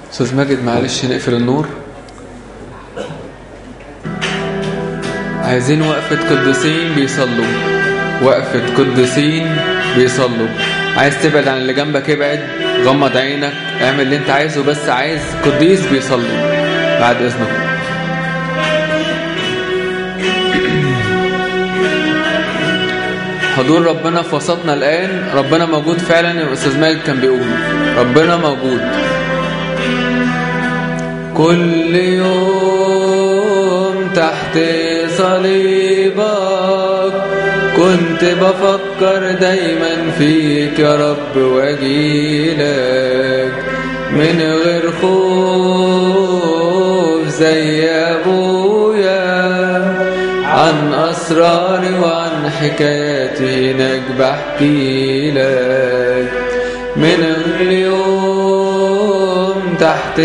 أستاذ ماجد معلش نقفل النور. عايزين وقفة قديسين بيصلوا، وقفة قديسين بيصلوا. عايز تبعد عن اللي جنبك ابعد، غمض عينك، اعمل اللي انت عايزه، بس عايز قديس بيصلي بعد اذنكم. حضور ربنا في وسطنا الآن. ربنا موجود فعلا. الأستاذ ماجد كان بيقول ربنا موجود كل يوم تحت صليبك. كنت بفكر دايما فيك يا رب واجيلك من غير خوف زي أبويا. عن أسراري وعن حكاياتي هناك بحكي لك. من اليوم تحت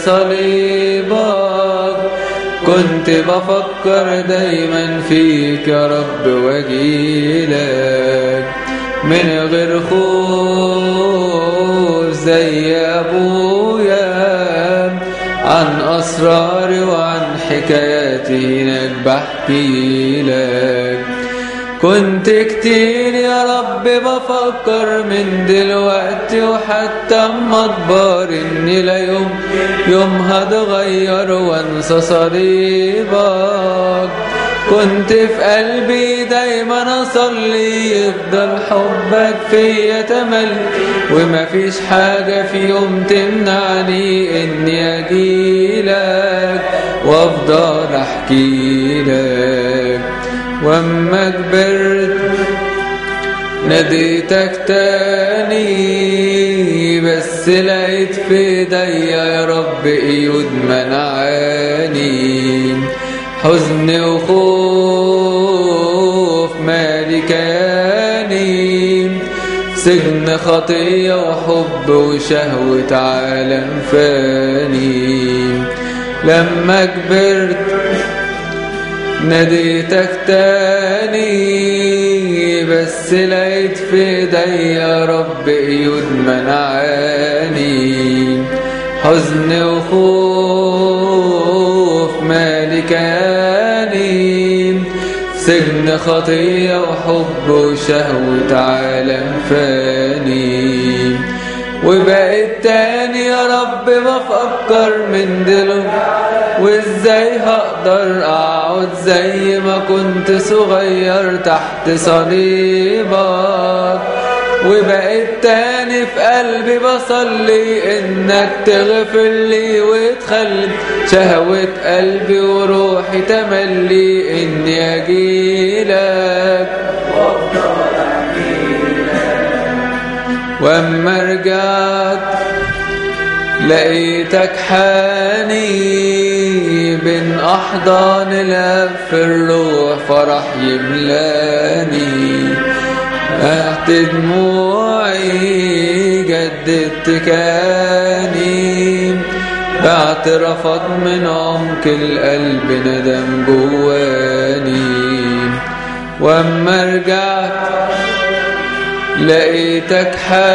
صليبك كنت بفكر دايما فيك يا رب واجيلك من غير خوف زي أبويا. عن أسراري وعن حكاياتي هناك بحكي لك. كنت كتير يا رب بفكر من دلوقتي وحتى اما اكبر اني لا يوم هتغير وانسى صليبك. كنت في قلبي دايما اصلي يفضل حبك فيا تملي، ومفيش حاجة في يوم تمنعني اني اجيلك وافضل احكي لك. واما كبرت ناديتك تاني، بس لقيت في ايديا يا رب ايود منعاني. حزن وخوف مالي كياني، سجن خطية وحب وشهوة عالم فاني. لما كبرت ناديتك تاني، بس لقيت في ايديا يا رب ايود منعاني. حزن وخوف مالي كياني، سجن خطية وحب وشهوة عالم فاني. وبقيت تاني يا رب بفكر من دلوقتي وازاي هقدر اقعد زي ما كنت صغير تحت صليبك. وبقيت تاني في قلبي بصلي انك تغفر لي وتخلي شهوة قلبي وروحي تملي اني اجيلك وافضل احكيلك. واما رجعت لقيتك حاني بين احضان لف الروح فرح يملاني. تحت دموعي جددت كاني، باعترافات من عمق القلب ندم جواني. واما رجعت لقيتك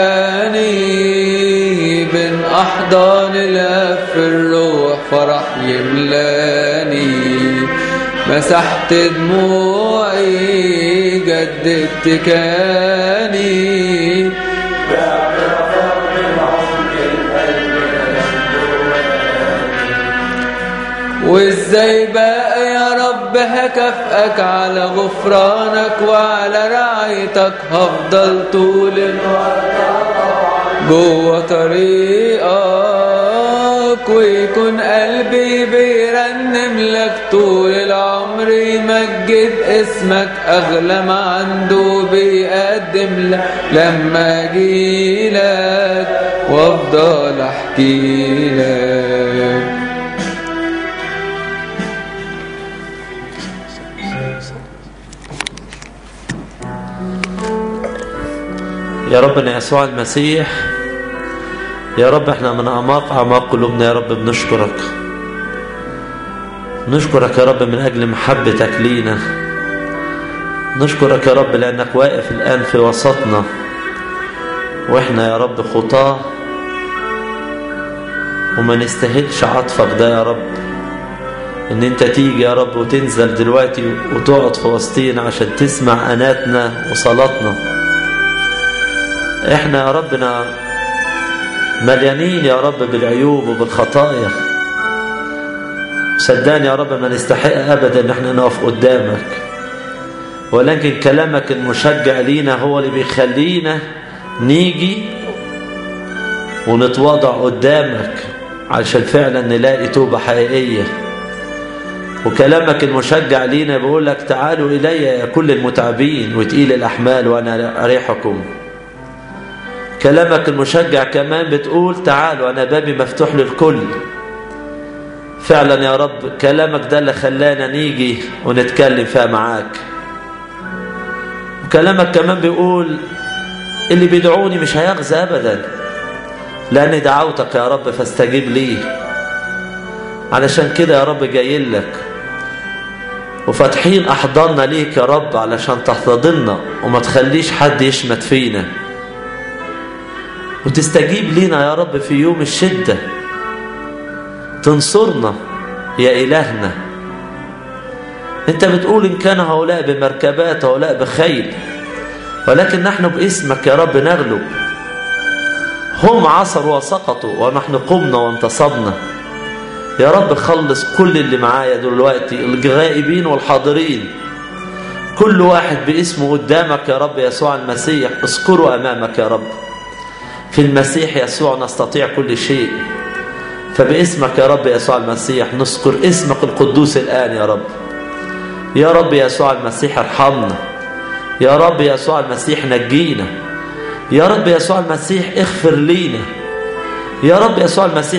حاني بين احضان لف الروح فرح يملاني. مسحت دموعي جددت كاني، وازاي بقى يا رب هكافئك على غفرانك وعلى رعايتك. هفضل طول الوقت جوه طريقك، ويكون قلبي بيرنم لك طول العمر. يمجد اسمك اغلى ما عنده بيقدم لك لما اجيلك وافضل احكي لك. يا ربنا يسوع المسيح، يا رب احنا من اعماق قلوبنا يا رب بنشكرك يا رب من اجل محبتك لينا. نشكرك يا رب لانك واقف الان في وسطنا، واحنا يا رب خطاة وما نستاهلش عطفك ده يا رب، ان انت تيجي يا رب وتنزل دلوقتي وتقعد في وسطينا عشان تسمع اناتنا وصلاتنا. احنا يا ربنا مليانين يا رب بالعيوب وبالخطايا، صدقني يا رب ما نستحق ابدا ان احنا نقف قدامك، ولكن كلامك المشجع لينا هو اللي بيخلينا نيجي ونتواضع قدامك عشان فعلا نلاقي توبة حقيقية. وكلامك المشجع لينا بيقول لك تعالوا إلي يا كل المتعبين وتقيل الأحمال وأنا أريحكم. كلامك المشجع كمان بتقول تعالوا أنا بابي مفتوح للكل. فعلا يا رب كلامك ده اللي خلانا نيجي ونتكلم فيها معاك. وكلامك كمان بيقول اللي بيدعوني مش هيغزى أبدا، لأني دعوتك يا رب فاستجيب لي. علشان كده يا رب جايين لك وفاتحين أحضاننا ليك يا رب علشان تحتضننا وما تخليش حد يشمت فينا، وتستجيب لينا يا رب في يوم الشدة، تنصرنا يا إلهنا. انت بتقول إن كان هؤلاء بمركبات هؤلاء بخيل، ولكن نحن باسمك يا رب نغلب. هم عصروا وسقطوا ونحن قمنا وانتصبنا. يا رب خلص كل اللي معايا دلوقتي، الغائبين والحاضرين، كل واحد باسمه قدامك يا رب يسوع المسيح. اذكره أمامك يا رب، في المسيح يسوع نستطيع كل شيء. فباسمك يا رب يسوع المسيح نذكر اسمك القدوس الآن يا رب. يا رب يسوع المسيح ارحمنا، يا رب يسوع المسيح نجينا، يا رب يسوع المسيح اغفر لينا، يا رب يسوع المسيح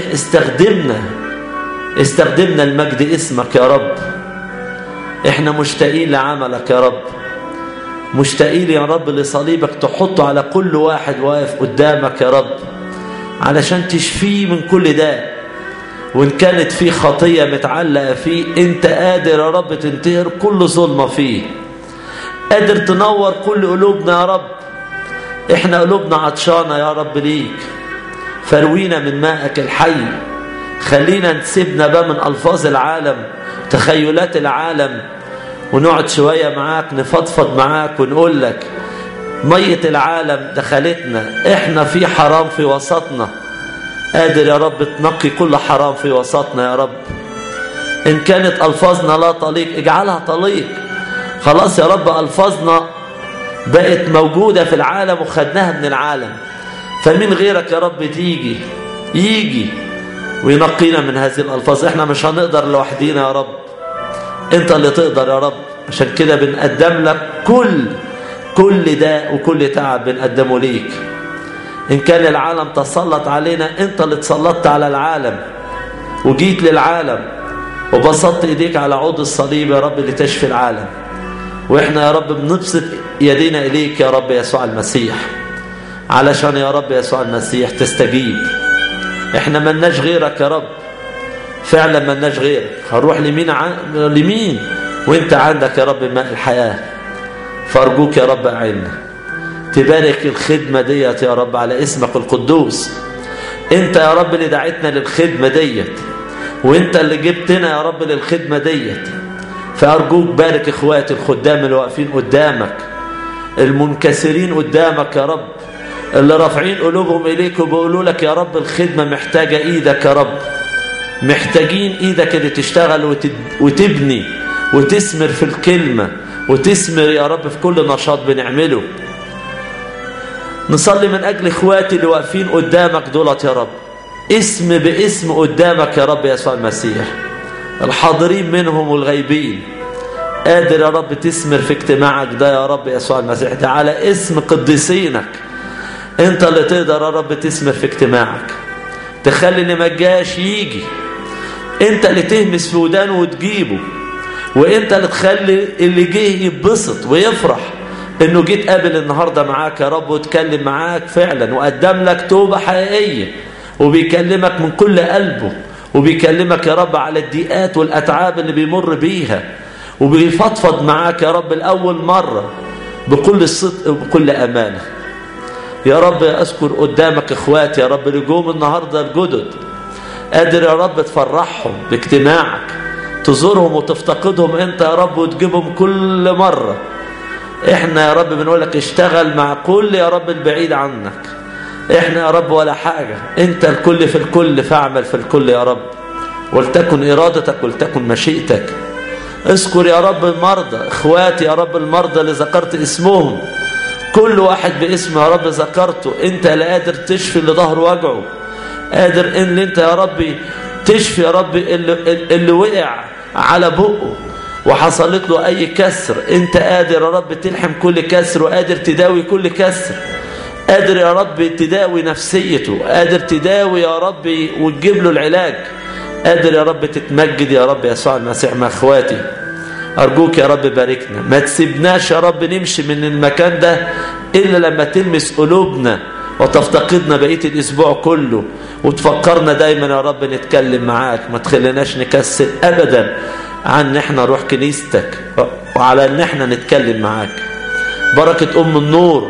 استخدمنا المجد اسمك يا رب. احنا مشتاقين لعملك يا رب، مشتاقين يا رب لصليبك تحطه على كل واحد واقف قدامك يا رب، علشان تشفيه من كل ده. وإن كانت فيه خطية متعلقة فيه، انت قادر يا رب تنتهر كل ظلمة فيه، قادر تنور كل قلوبنا يا رب. احنا قلوبنا عطشانة يا رب ليك، فروينا من ماءك الحي. خلينا نسيبنا بقى من ألفاظ العالم تخيلات العالم، ونقعد شوية معاك نفضفض معاك ونقول لك مية العالم دخلتنا، احنا في حرام في وسطنا، قادر يا رب تنقي كل حرام في وسطنا يا رب. إن كانت ألفاظنا لا تليق اجعلها تليق. خلاص يا رب ألفاظنا بقت موجودة في العالم وخدناها من العالم، فمن غيرك يا رب يجي وينقينا من هذه الألفاظ. احنا مش هنقدر لوحدينا يا رب، انت اللي تقدر يا رب. عشان كده بنقدم لك كل داء وكل تعب بنقدمه ليك. إن كان العالم تسلط علينا، انت اللي تسلطت على العالم وجيت للعالم وبسطت ايديك على عود الصليب يا رب لتشفي العالم. واحنا يا رب بنبسط يدينا اليك يا رب يسوع المسيح، علشان يا رب يسوع المسيح تستجيب. احنا ملناش غيرك يا رب، فعلا ملناش غيرك. هنروح لمين وانت عندك يا رب ماء الحياة. فارجوك يا رب اعنا تبارك الخدمة ديت يا رب على اسمك القدوس. انت يا رب اللي دعيتنا للخدمة ديت، وانت اللي جبتنا يا رب للخدمة ديت. فارجوك بارك اخواتي الخدام اللي واقفين قدامك، المنكسرين قدامك يا رب، اللي رافعين قلوبهم اليك وبيقولوا لك يا رب الخدمة محتاجة ايدك يا رب، محتاجين ايدك اللي تشتغل وتبني وتثمر في الكلمة وتثمر يا رب في كل نشاط بنعمله. نصلي من اجل اخواتي اللي واقفين قدامك دولت يا رب، اسم باسم قدامك يا رب يسوع المسيح، الحاضرين منهم والغايبين. قادر يا رب تثمر في اجتماعك ده يا رب يسوع المسيح، ده على اسم قديسينك. انت اللي تقدر يا رب تثمر في اجتماعك، تخلي اللي ما جاش يجي، انت اللي تهمس في ودانه وتجيبه، وانت اللي تخلي اللي جه يتبسط ويفرح انه جيت قابل النهارده معاك يا رب وتكلم معاك فعلا وقدم لك توبة حقيقية، وبيكلمك من كل قلبه، وبيكلمك يا رب على الضيقات والأتعاب اللي بيمر بيها، وبيفضفض معاك يا رب الأول مرة بكل صدق وبكل أمانة. يا رب أذكر قدامك إخواتي يا رب اللي جم النهاردة الجدد، قادر يا رب تفرحهم باجتماعك، تزورهم وتفتقدهم انت يا رب وتجيبهم كل مرة. احنا يا رب بنقولك اشتغل مع كل يا رب البعيد عنك. احنا يا رب ولا حاجة، انت الكل في الكل، فاعمل في الكل يا رب، ولتكن ارادتك ولتكن مشيئتك. اذكر يا رب المرضى، اخواتي يا رب المرضى اللي ذكرت اسمهم، كل واحد باسم يا رب ذكرته. انت اللي قادر تشفي اللي ظهره وجعه، قادر ان انت يا رب تشفي يا رب اللي وقع على بقه وحصلت له اي كسر. انت قادر يا رب تلحم كل كسر، وقادر تداوي كل كسر، قادر يا رب تداوي نفسيته، قادر تداوي يا رب وتجيب له العلاج، قادر يا رب تتمجد يا رب يسوع المسيح. مع اخواتي أرجوك يا رب باركنا، ما تسيبناش يا رب نمشي من المكان ده إلا لما تلمس قلوبنا وتفتقدنا بقية الأسبوع كله، وتفكرنا دايما يا رب نتكلم معاك. ما تخليناش نكسل أبدا عن ان احنا نروح كنيستك وعلى ان احنا نتكلم معاك. بركة أم النور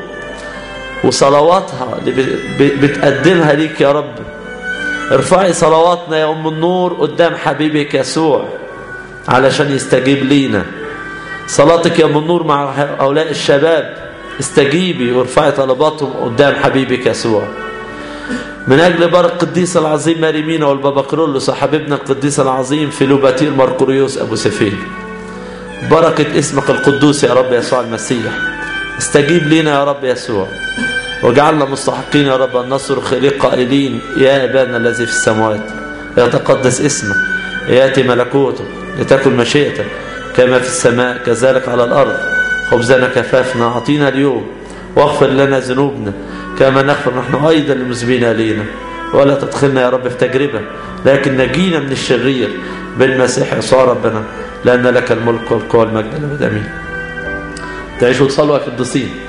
وصلواتها اللي بتقدمها ليك يا رب، ارفعي صلواتنا يا أم النور قدام حبيبك يسوع علشان يستجيب لينا. صلاتك يا أم النور مع هؤلاء الشباب، استجيبي وارفعي طلباتهم قدام حبيبك يسوع. من أجل بركة القديس العظيم ماريمينا والبابا كرولوس وحبيبنا القديس العظيم فيلوباتير مرقوريوس أبو سفين، بركة اسمك القدوس يا رب يسوع المسيح، استجيب لنا يا رب يسوع، وجعلنا مستحقين يا رب أن نصرخ إليك قائلين يا أبانا الذي في السماوات يتقدس اسمك، يأتي ملكوتك، لتكن مشيئتك كما في السماء كذلك على الأرض. خبزنا كفافنا أعطينا اليوم، واغفر لنا ذنوبنا كما نغفر نحن أيضا للمذنبين إلينا، ولا تدخلنا يا رب في تجربة لكن نجينا من الشرير بالمسيح يسوع ربنا، لأن لك الملك والقوة والمجد والأبد. آمين. تعيشوا وتصلوا يا قديسين.